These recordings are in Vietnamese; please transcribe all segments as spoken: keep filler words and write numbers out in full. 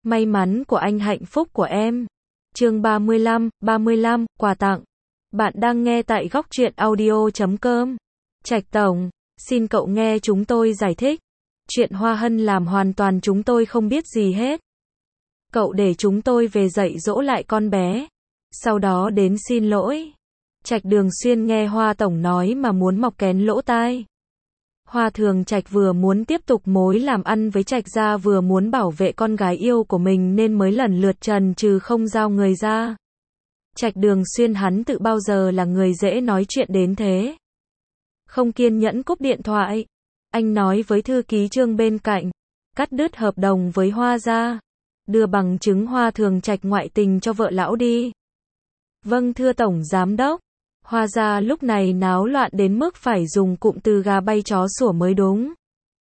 May mắn của anh hạnh phúc của em. Chương ba mươi lăm, ba mươi lăm, quà tặng. Bạn đang nghe tại góc truyện audio chấm com. Trạch Tổng, xin cậu nghe chúng tôi giải thích. Chuyện Hoa Hân làm hoàn toàn chúng tôi không biết gì hết. Cậu để chúng tôi về dạy dỗ lại con bé. Sau đó đến xin lỗi. Trạch Đường Xuyên nghe Hoa Tổng nói mà muốn mọc kén lỗ tai. Hoa Thường Trạch vừa muốn tiếp tục mối làm ăn với Trạch gia vừa muốn bảo vệ con gái yêu của mình nên mới lần lượt trần trừ không giao người ra. Trạch Đường Xuyên hắn tự bao giờ là người dễ nói chuyện đến thế. Không kiên nhẫn cúp điện thoại. Anh nói với thư ký Trương bên cạnh. Cắt đứt hợp đồng với Hoa gia. Đưa bằng chứng Hoa Thường Trạch ngoại tình cho vợ lão đi. Vâng thưa Tổng Giám đốc. Hoa gia lúc này náo loạn đến mức phải dùng cụm từ gà bay chó sủa mới đúng.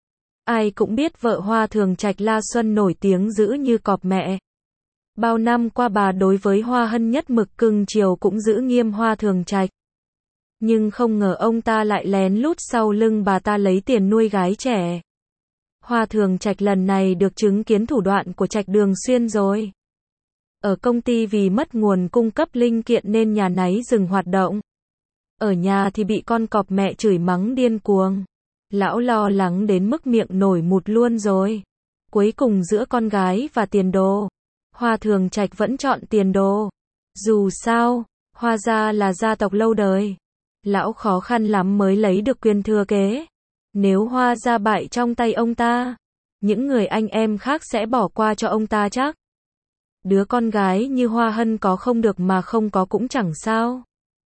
Ai cũng biết vợ Hoa Thường Trạch La Xuân nổi tiếng dữ như cọp mẹ. Bao năm qua bà đối với Hoa Hân nhất mực cưng chiều cũng giữ nghiêm Hoa Thường Trạch. Nhưng không ngờ ông ta lại lén lút sau lưng bà ta lấy tiền nuôi gái trẻ. Hoa Thường Trạch lần này được chứng kiến thủ đoạn của Trạch Đường Xuyên rồi. Ở công ty vì mất nguồn cung cấp linh kiện nên nhà náy dừng hoạt động. Ở nhà thì bị con cọp mẹ chửi mắng điên cuồng. Lão lo lắng đến mức miệng nổi mụt luôn rồi. Cuối cùng giữa con gái và tiền đồ, Hoa Thường Trạch vẫn chọn tiền đồ. Dù sao, Hoa gia là gia tộc lâu đời. Lão khó khăn lắm mới lấy được quyền thừa kế. Nếu Hoa gia bại trong tay ông ta, những người anh em khác sẽ bỏ qua cho ông ta chắc. Đứa con gái như Hoa Hân có không được mà không có cũng chẳng sao.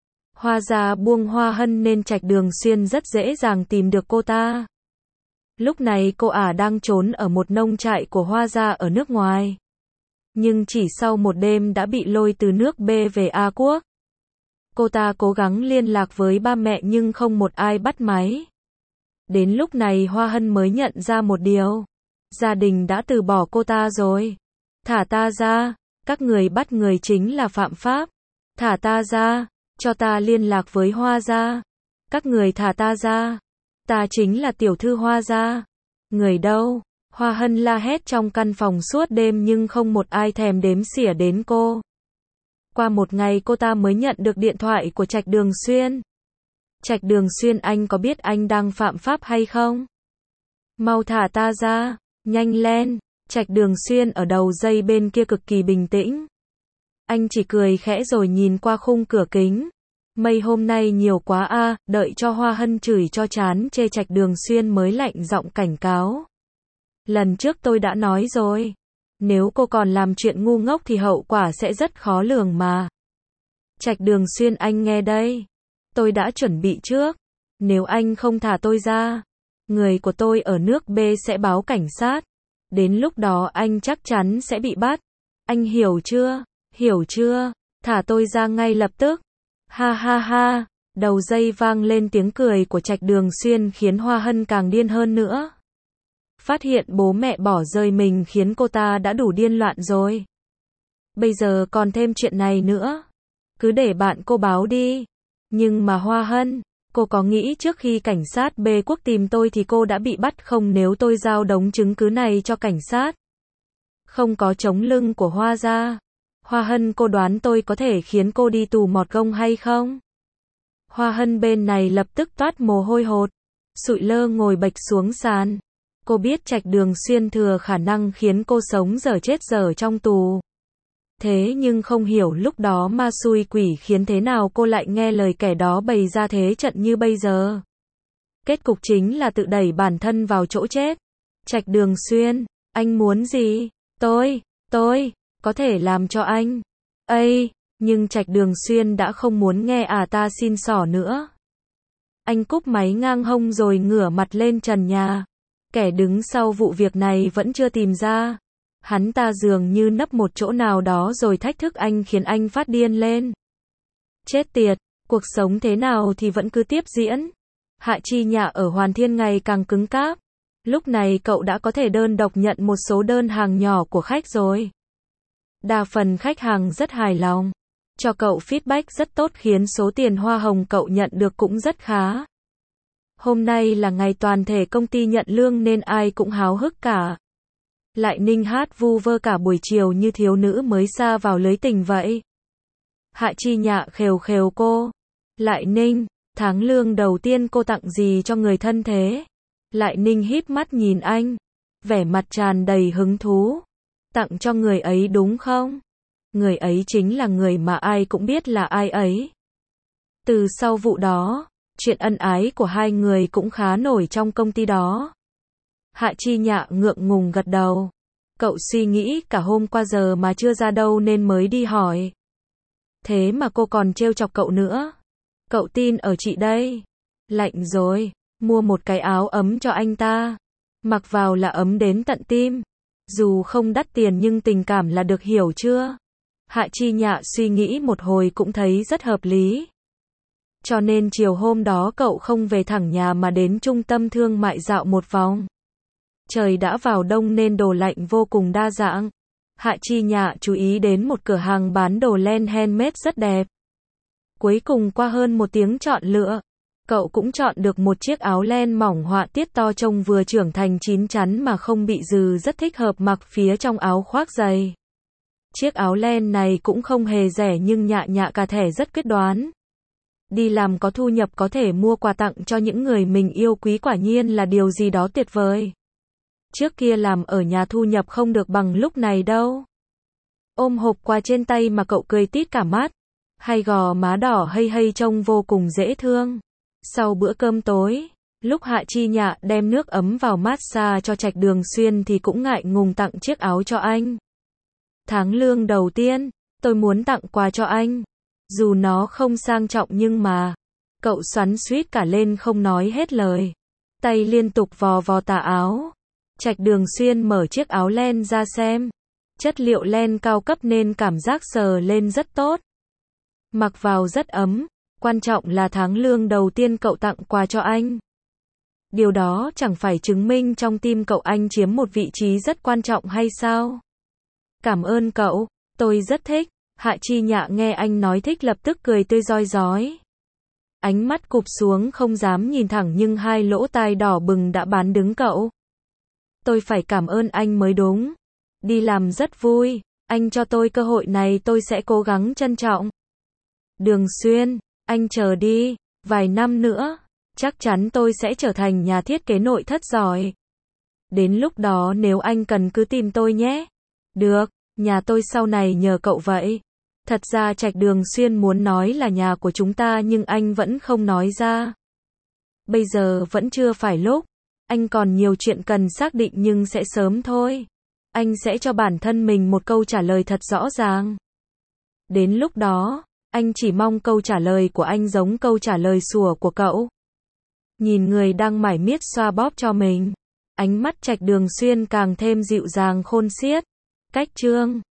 Hoa gia buông Hoa Hân nên Trạch Đường Xuyên rất dễ dàng tìm được cô ta. Lúc này cô ả đang trốn ở một nông trại của Hoa gia ở nước ngoài. Nhưng chỉ sau một đêm đã bị lôi từ nước B về A Quốc. Cô ta cố gắng liên lạc với ba mẹ nhưng không một ai bắt máy. Đến lúc này Hoa Hân mới nhận ra một điều. Gia đình đã từ bỏ cô ta rồi. Thả ta ra, các người bắt người chính là phạm pháp. Thả ta ra, cho ta liên lạc với Hoa gia. Các người thả ta ra, ta chính là tiểu thư Hoa gia. Người đâu? Hoa Hân la hét trong căn phòng suốt đêm nhưng không một ai thèm đếm xỉa đến cô. Qua một ngày cô ta mới nhận được điện thoại của Trạch Đường Xuyên. Trạch Đường Xuyên, anh có biết anh đang phạm pháp hay không? Mau thả ta ra, nhanh lên. Trạch Đường Xuyên ở đầu dây bên kia cực kỳ bình tĩnh. Anh chỉ cười khẽ rồi nhìn qua khung cửa kính. Mây hôm nay nhiều quá a, à, đợi cho Hoa Hân chửi cho chán chê Trạch Đường Xuyên mới lạnh giọng cảnh cáo. Lần trước tôi đã nói rồi. Nếu cô còn làm chuyện ngu ngốc thì hậu quả sẽ rất khó lường mà. Trạch Đường Xuyên, anh nghe đây. Tôi đã chuẩn bị trước. Nếu anh không thả tôi ra, người của tôi ở nước B sẽ báo cảnh sát. Đến lúc đó anh chắc chắn sẽ bị bắt. Anh hiểu chưa? Hiểu chưa? Thả tôi ra ngay lập tức. Ha ha ha. Đầu dây vang lên tiếng cười của Trạch Đường Xuyên khiến Hoa Hân càng điên hơn nữa. Phát hiện bố mẹ bỏ rơi mình khiến cô ta đã đủ điên loạn rồi. Bây giờ còn thêm chuyện này nữa. Cứ để bạn cô báo đi. Nhưng mà Hoa Hân, cô có nghĩ trước khi cảnh sát B quốc tìm tôi thì cô đã bị bắt không nếu tôi giao đống chứng cứ này cho cảnh sát? Không có chống lưng của Hoa gia. Hoa Hân, cô đoán tôi có thể khiến cô đi tù mọt gông hay không? Hoa Hân bên này lập tức toát mồ hôi hột. Sụi lơ ngồi bệch xuống sàn. Cô biết Trạch Đường Xuyên thừa khả năng khiến cô sống dở chết dở trong tù. Thế nhưng không hiểu lúc đó ma xui quỷ khiến thế nào cô lại nghe lời kẻ đó bày ra thế trận như bây giờ. Kết cục chính là tự đẩy bản thân vào chỗ chết. Trạch Đường Xuyên, anh muốn gì? Tôi, tôi, có thể làm cho anh. Ây, nhưng Trạch Đường Xuyên đã không muốn nghe à ta xin xỏ nữa. Anh cúp máy ngang hông rồi ngửa mặt lên trần nhà. Kẻ đứng sau vụ việc này vẫn chưa tìm ra. Hắn ta dường như nấp một chỗ nào đó rồi thách thức anh khiến anh phát điên lên. Chết tiệt, cuộc sống thế nào thì vẫn cứ tiếp diễn. Hạ Chi Nhạ ở Hoàn Thiên ngày càng cứng cáp. Lúc này cậu đã có thể đơn độc nhận một số đơn hàng nhỏ của khách rồi. Đa phần khách hàng rất hài lòng. Cho cậu feedback rất tốt khiến số tiền hoa hồng cậu nhận được cũng rất khá. Hôm nay là ngày toàn thể công ty nhận lương nên ai cũng háo hức cả. Lại Ninh hát vu vơ cả buổi chiều như thiếu nữ mới sa vào lưới tình vậy. Hạ Chi Nhạ khều khều cô. Lại Ninh, tháng lương đầu tiên cô tặng gì cho người thân thế? Lại Ninh híp mắt nhìn anh, vẻ mặt tràn đầy hứng thú. Tặng cho người ấy đúng không? Người ấy chính là người mà ai cũng biết là ai ấy. Từ sau vụ đó, chuyện ân ái của hai người cũng khá nổi trong công ty đó. Hạ Chi Nhạ ngượng ngùng gật đầu. Cậu suy nghĩ cả hôm qua giờ mà chưa ra đâu nên mới đi hỏi. Thế mà cô còn trêu chọc cậu nữa. Cậu tin ở chị đây. Lạnh rồi, mua một cái áo ấm cho anh ta. Mặc vào là ấm đến tận tim. Dù không đắt tiền nhưng tình cảm là được, hiểu chưa? Hạ Chi Nhạ suy nghĩ một hồi cũng thấy rất hợp lý. Cho nên chiều hôm đó cậu không về thẳng nhà mà đến trung tâm thương mại dạo một vòng. Trời đã vào đông nên đồ lạnh vô cùng đa dạng. Hạ Chi Nhạ chú ý đến một cửa hàng bán đồ len handmade rất đẹp. Cuối cùng qua hơn một tiếng chọn lựa, cậu cũng chọn được một chiếc áo len mỏng họa tiết to trông vừa trưởng thành chín chắn mà không bị dừ, rất thích hợp mặc phía trong áo khoác dày. Chiếc áo len này cũng không hề rẻ nhưng Nhạ Nhạ cả thẻ rất quyết đoán. Đi làm có thu nhập có thể mua quà tặng cho những người mình yêu quý quả nhiên là điều gì đó tuyệt vời. Trước kia làm ở nhà thu nhập không được bằng lúc này đâu. Ôm hộp quà trên tay mà cậu cười tít cả mắt. Hai gò má đỏ hây hây trông vô cùng dễ thương. Sau bữa cơm tối, lúc Hạ Chi Nhạ đem nước ấm vào massage cho Trạch Đường Xuyên thì cũng ngại ngùng tặng chiếc áo cho anh. Tháng lương đầu tiên, tôi muốn tặng quà cho anh. Dù nó không sang trọng nhưng mà, cậu xoắn xuýt cả lên không nói hết lời. Tay liên tục vò vò tà áo. Trạch Đường Xuyên mở chiếc áo len ra xem. Chất liệu len cao cấp nên cảm giác sờ lên rất tốt. Mặc vào rất ấm. Quan trọng là tháng lương đầu tiên cậu tặng quà cho anh. Điều đó chẳng phải chứng minh trong tim cậu anh chiếm một vị trí rất quan trọng hay sao? Cảm ơn cậu, tôi rất thích. Hạ Chi Nhạ nghe anh nói thích lập tức cười tươi rói rói. Ánh mắt cụp xuống không dám nhìn thẳng nhưng hai lỗ tai đỏ bừng đã bán đứng cậu. Tôi phải cảm ơn anh mới đúng. Đi làm rất vui, anh cho tôi cơ hội này tôi sẽ cố gắng trân trọng. Đường Xuyên, anh chờ đi, vài năm nữa, chắc chắn tôi sẽ trở thành nhà thiết kế nội thất giỏi. Đến lúc đó nếu anh cần cứ tìm tôi nhé. Được, nhà tôi sau này nhờ cậu vậy. Thật ra Trạch Đường Xuyên muốn nói là nhà của chúng ta nhưng anh vẫn không nói ra. Bây giờ vẫn chưa phải lúc. Anh còn nhiều chuyện cần xác định nhưng sẽ sớm thôi. Anh sẽ cho bản thân mình một câu trả lời thật rõ ràng. Đến lúc đó, anh chỉ mong câu trả lời của anh giống câu trả lời sủa của cậu. Nhìn người đang mải miết xoa bóp cho mình, ánh mắt Trạch Đường Xuyên càng thêm dịu dàng khôn xiết. Cách chương